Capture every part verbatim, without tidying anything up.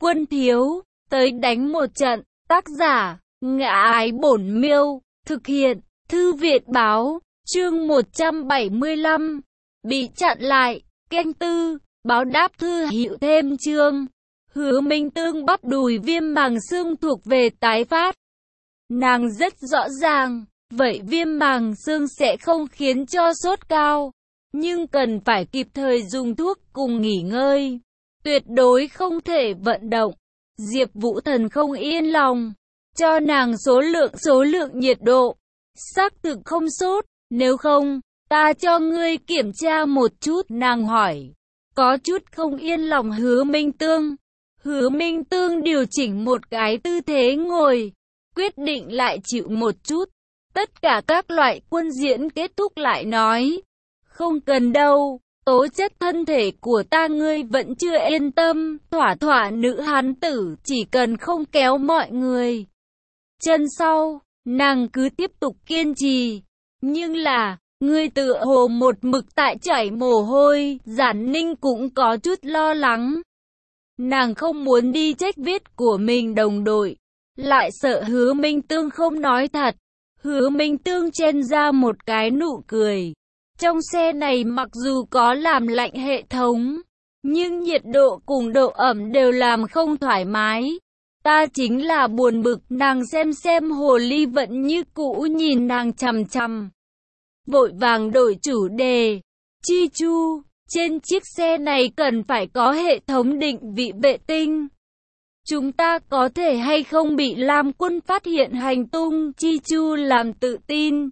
quân thiếu, tới đánh một trận. Tác giả, Ngã Ái Bổn Miêu, thực hiện, Thư Viện Báo, chương một trăm bảy mươi lăm, bị chặn lại, canh tư, báo đáp thư hữu thêm chương. Hứa Minh Tương bắp đùi viêm màng xương thuộc về tái phát. Nàng rất rõ ràng, vậy viêm màng xương sẽ không khiến cho sốt cao, nhưng cần phải kịp thời dùng thuốc cùng nghỉ ngơi. Tuyệt đối không thể vận động. Diệp Vũ Thần không yên lòng, cho nàng số lượng số lượng nhiệt độ. Xác thực không sốt, nếu không, ta cho ngươi kiểm tra một chút, nàng hỏi. Có chút không yên lòng Hứa Minh Tương. Hứa Minh Tương điều chỉnh một cái tư thế ngồi, quyết định lại chịu một chút. Tất cả các loại quân diễn kết thúc lại nói. Không cần đâu, tố chất thân thể của ta ngươi vẫn chưa yên tâm, thỏa thỏa nữ hán tử, chỉ cần không kéo mọi người chân sau, nàng cứ tiếp tục kiên trì. Nhưng là, ngươi tựa hồ một mực tại chảy mồ hôi, Giản Ninh cũng có chút lo lắng. Nàng không muốn đi trách viết của mình đồng đội, lại sợ Hứa Minh Tương không nói thật. Hứa Minh Tương chen ra một cái nụ cười. Trong xe này mặc dù có làm lạnh hệ thống, nhưng nhiệt độ cùng độ ẩm đều làm không thoải mái. Ta chính là buồn bực, nàng xem xem hồ ly vẫn như cũ nhìn nàng chằm chằm. Vội vàng đổi chủ đề. Chi Chu, trên chiếc xe này cần phải có hệ thống định vị vệ tinh. Chúng ta có thể hay không bị Lam Quân phát hiện hành tung? Chi Chu làm tự tin.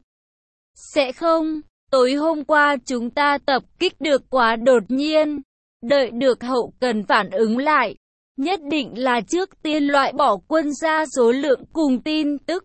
Sẽ không, tối hôm qua chúng ta tập kích được quá đột nhiên. Đợi được hậu cần phản ứng lại, nhất định là trước tiên loại bỏ quân ra số lượng cùng tin tức.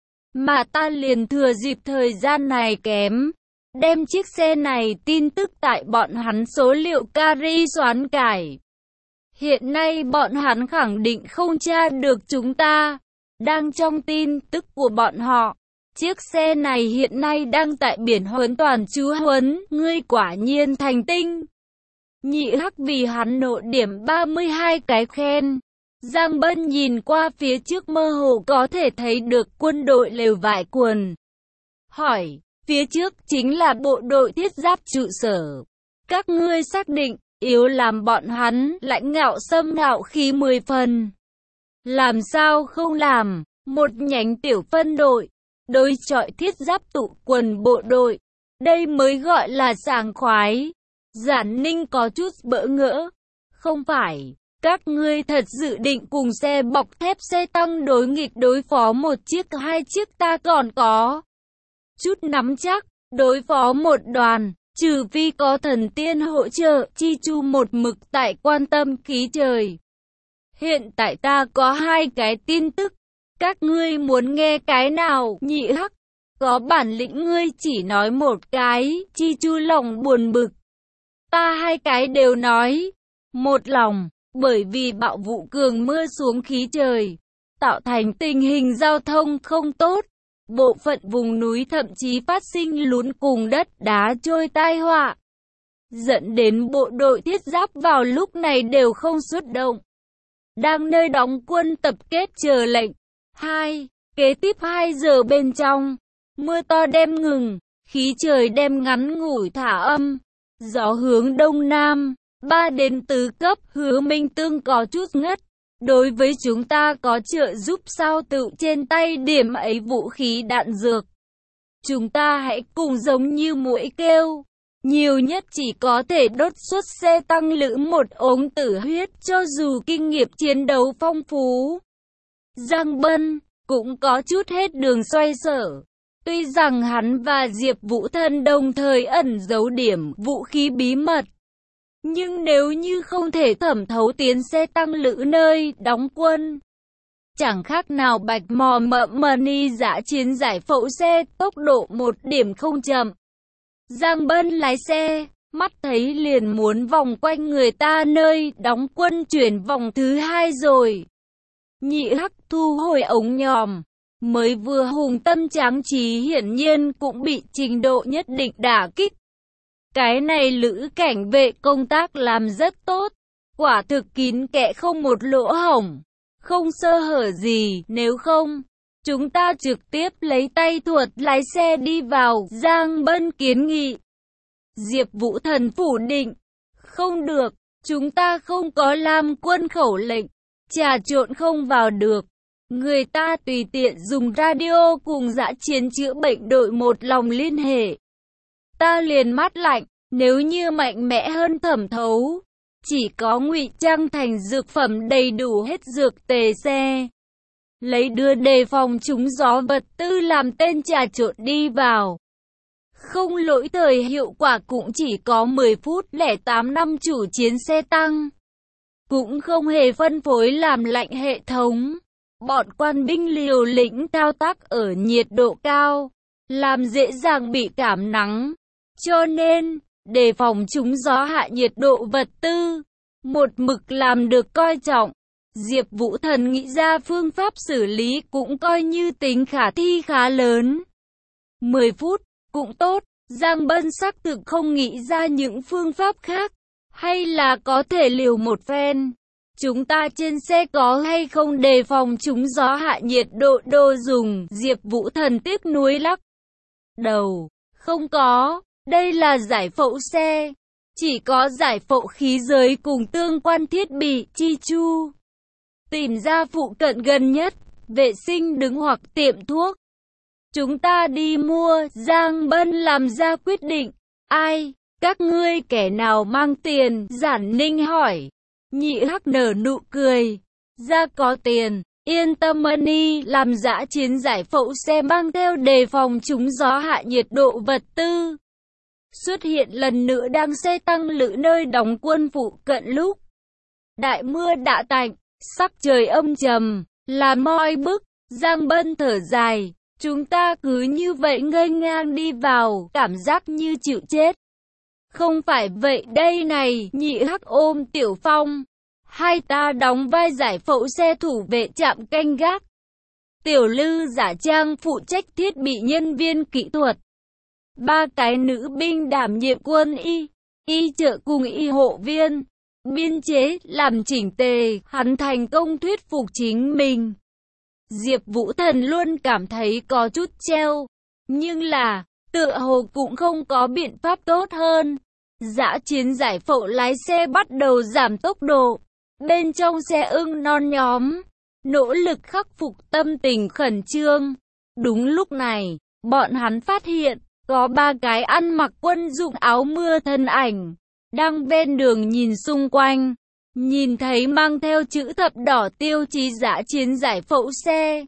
Mà ta liền thừa dịp thời gian này kém, đem chiếc xe này tin tức tại bọn hắn số liệu cari xoán cải. Hiện nay bọn hắn khẳng định không tra được chúng ta. Đang trong tin tức của bọn họ, chiếc xe này hiện nay đang tại biển huấn toàn chú huấn, ngươi quả nhiên thành tinh. Nhị Hắc vì hắn nộ điểm ba mươi hai cái khen. Giang Bân nhìn qua phía trước mơ hồ có thể thấy được quân đội lều vải quần. Hỏi, phía trước chính là bộ đội thiết giáp trụ sở. Các ngươi xác định, yếu làm bọn hắn lãnh ngạo xâm ngạo khí mười phần. Làm sao không làm, một nhánh tiểu phân đội, đối chọi thiết giáp tụ quần bộ đội. Đây mới gọi là sảng khoái. Giản Ninh có chút bỡ ngỡ. Không phải, các ngươi thật dự định cùng xe bọc thép xe tăng đối nghịch đối phó một chiếc hai chiếc ta còn có chút nắm chắc, đối phó một đoàn, trừ phi có thần tiên hỗ trợ. Chi Chu một mực tại quan tâm khí trời. Hiện tại ta có hai cái tin tức, các ngươi muốn nghe cái nào? Nhị Hắc, có bản lĩnh ngươi chỉ nói một cái. Chi Chu lòng buồn bực. Ta hai cái đều nói. Một lòng, bởi vì bạo vụ cường mưa xuống khí trời, tạo thành tình hình giao thông không tốt. Bộ phận vùng núi thậm chí phát sinh lún cùng đất đá trôi tai họa, dẫn đến bộ đội thiết giáp vào lúc này đều không xuất động, đang nơi đóng quân tập kết chờ lệnh. Hai, kế tiếp hai giờ bên trong, mưa to đem ngừng, khí trời đem ngắn ngủi thả âm, gió hướng đông nam, ba đến tứ cấp. Hứa Minh Tương có chút ngất. Đối với chúng ta có trợ giúp sao? Tự trên tay điểm ấy vũ khí đạn dược, chúng ta hãy cùng giống như muỗi kêu, nhiều nhất chỉ có thể đốt suốt xe tăng lữ một ống tử huyết. Cho dù kinh nghiệm chiến đấu phong phú, Giang Bân cũng có chút hết đường xoay sở. Tuy rằng hắn và Diệp Vũ Thần đồng thời ẩn giấu điểm vũ khí bí mật, nhưng nếu như không thể thẩm thấu tiến xe tăng lữ nơi đóng quân, chẳng khác nào bạch mò mợ mani dã chiến giải phẫu xe, tốc độ một điểm không chậm. Giang Bân lái xe, mắt thấy liền muốn vòng quanh người ta nơi đóng quân chuyển vòng thứ hai rồi. Nhị Hắc thu hồi ống nhòm, mới vừa hùng tâm tráng trí hiển nhiên cũng bị trình độ nhất định đả kích. Cái này lữ cảnh vệ công tác làm rất tốt. Quả thực kín kẽ không một lỗ hổng, không sơ hở gì, nếu không, chúng ta trực tiếp lấy tay thuật lái xe đi vào, Giang Bân kiến nghị. Diệp Vũ Thần phủ định, không được, chúng ta không có Lam quân khẩu lệnh, trà trộn không vào được. Người ta tùy tiện dùng radio cùng dã chiến chữa bệnh đội một lòng liên hệ. Ta liền mắt lạnh, nếu như mạnh mẽ hơn thẩm thấu, chỉ có ngụy trang thành dược phẩm đầy đủ hết dược tề xe. Lấy đưa đề phòng trúng gió vật tư làm tên trà trộn đi vào. Không lỗi thời hiệu quả cũng chỉ có mười phút lẻ tám năm chủ chiến xe tăng. Cũng không hề phân phối làm lạnh hệ thống. Bọn quan binh liều lĩnh thao tác ở nhiệt độ cao, làm dễ dàng bị cảm nắng. Cho nên, đề phòng trúng gió hạ nhiệt độ vật tư, một mực làm được coi trọng. Diệp Vũ Thần nghĩ ra phương pháp xử lý cũng coi như tính khả thi khá lớn. mười phút, cũng tốt, Giang Bân xác thực không nghĩ ra những phương pháp khác, hay là có thể liều một phen. Chúng ta trên xe có hay không đề phòng trúng gió hạ nhiệt độ đồ dùng, Diệp Vũ Thần tiếc nuối lắc đầu, không có, đây là giải phẫu xe, chỉ có giải phẫu khí giới cùng tương quan thiết bị, chi chu. Tìm ra phụ cận gần nhất, vệ sinh đứng hoặc tiệm thuốc. Chúng ta đi mua, Giang Bân làm ra quyết định. Ai, các ngươi kẻ nào mang tiền, Giản Ninh hỏi. Nhị Hắc nở nụ cười. Ra có tiền, yên tâm money, làm dã chiến giải phẫu xe mang theo đề phòng trúng gió hạ nhiệt độ vật tư. Xuất hiện lần nữa đang xe tăng lữ nơi đóng quân phụ cận lúc. Đại mưa đã tạnh, sắc trời âm trầm, là moi bức, Giang Bân thở dài. Chúng ta cứ như vậy ngây ngang đi vào, cảm giác như chịu chết. Không phải vậy đây này, Nhị Hắc ôm Tiểu Phong. Hai ta đóng vai giải phẫu xe thủ vệ trạm canh gác. Tiểu Lư giả trang phụ trách thiết bị nhân viên kỹ thuật. Ba cái nữ binh đảm nhiệm quân y, y trợ cùng y hộ viên. Biên chế, làm chỉnh tề, hắn thành công thuyết phục chính mình. Diệp Vũ Thần luôn cảm thấy có chút treo, nhưng là, tựa hồ cũng không có biện pháp tốt hơn. Dã chiến giải phẫu lái xe bắt đầu giảm tốc độ, bên trong xe ưng non nhóm, nỗ lực khắc phục tâm tình khẩn trương. Đúng lúc này, bọn hắn phát hiện, có ba cái ăn mặc quân dụng áo mưa thân ảnh, đang ven đường nhìn xung quanh. Nhìn thấy mang theo chữ thập đỏ tiêu chí dã chiến giải phẫu xe.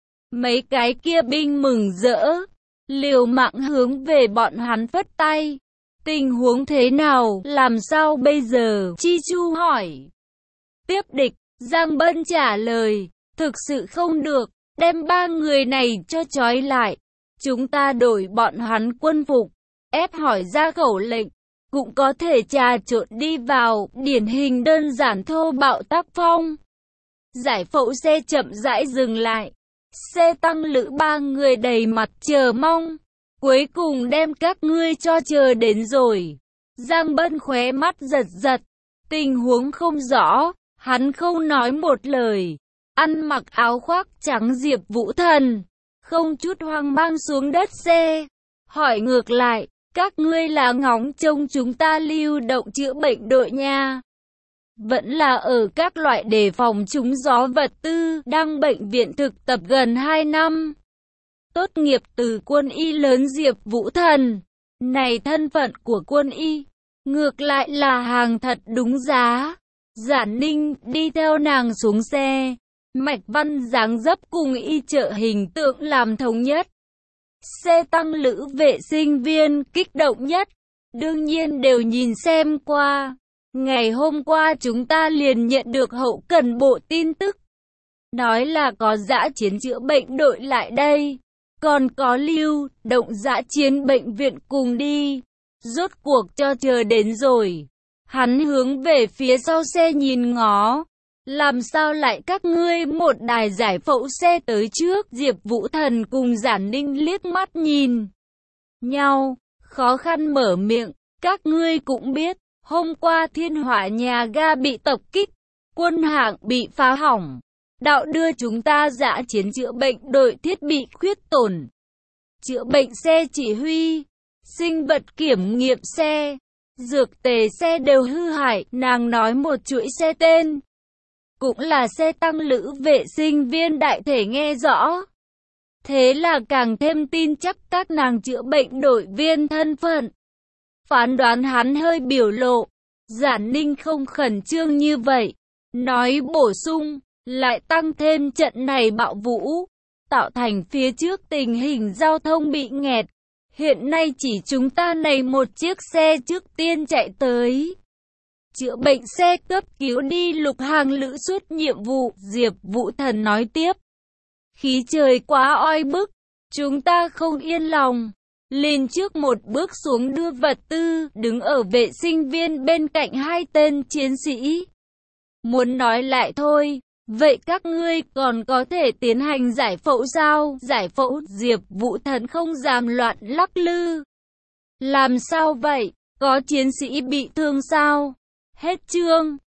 Mấy cái kia binh mừng rỡ, liều mạng hướng về bọn hắn phất tay. Tình huống thế nào, làm sao bây giờ? Chi Chu hỏi. Tiếp địch, Giang Bân trả lời, thực sự không được, đem ba người này cho trói lại. Chúng ta đổi bọn hắn quân phục, ép hỏi ra khẩu lệnh. Cũng có thể trà trộn đi vào, điển hình đơn giản thô bạo tác phong. Giải phẫu xe chậm rãi dừng lại. Xe tăng lữ ba người đầy mặt chờ mong. Cuối cùng đem các ngươi cho chờ đến rồi. Giang Bân khóe mắt giật giật. Tình huống không rõ, hắn không nói một lời. Ăn mặc áo khoác trắng Diệp Vũ Thần, không chút hoang mang xuống đất xe. Hỏi ngược lại. Các ngươi là ngóng trông chúng ta lưu động chữa bệnh đội nha. Vẫn là ở các loại đề phòng trúng gió vật tư, đang bệnh viện thực tập gần hai năm. Tốt nghiệp từ quân y lớn Diệp Vũ Thần. Này thân phận của quân y, ngược lại là hàng thật đúng giá. Giản Ninh đi theo nàng xuống xe. Mạch Văn dáng dấp cùng y trợ hình tượng làm thống nhất. Xe tăng lữ vệ sinh viên kích động nhất, đương nhiên đều nhìn xem qua. Ngày hôm qua chúng ta liền nhận được hậu cần bộ tin tức. Nói là có dã chiến chữa bệnh đội lại đây, còn có lưu động dã chiến bệnh viện cùng đi. Rốt cuộc cho chờ đến rồi. Hắn hướng về phía sau xe nhìn ngó. Làm sao lại các ngươi một đài giải phẫu xe tới trước? Diệp Vũ Thần cùng Giản Ninh liếc mắt nhìn nhau, khó khăn mở miệng, các ngươi cũng biết, Hôm qua thiên hỏa nhà ga bị tập kích, quân hạng bị phá hỏng. Đạo đưa chúng ta dã chiến chữa bệnh đội thiết bị khuyết tổn. Chữa bệnh xe chỉ huy, sinh vật kiểm nghiệm xe, dược tề xe đều hư hại. Nàng nói một chuỗi xe tên. Cũng là xe tăng lữ vệ sinh viên đại thể nghe rõ. Thế là càng thêm tin chắc các nàng chữa bệnh đội viên thân phận. Phán đoán hắn hơi biểu lộ. Giản Ninh không khẩn trương như vậy. Nói bổ sung, lại tăng thêm trận này bạo vũ, tạo thành phía trước tình hình giao thông bị nghẹt. Hiện nay chỉ chúng ta này một chiếc xe trước tiên chạy tới. Chữa bệnh xe cấp cứu đi lục hàng lữ suốt nhiệm vụ, Diệp Vũ Thần nói tiếp. Khí trời quá oi bức, chúng ta không yên lòng. Lên trước một bước xuống đưa vật tư, đứng ở vệ sinh viên bên cạnh hai tên chiến sĩ. Muốn nói lại thôi, vậy các ngươi còn có thể tiến hành giải phẫu sao? Giải phẫu, Diệp Vũ Thần không dám loạn lắc lư. Làm sao vậy? Có chiến sĩ bị thương sao? Hết chương.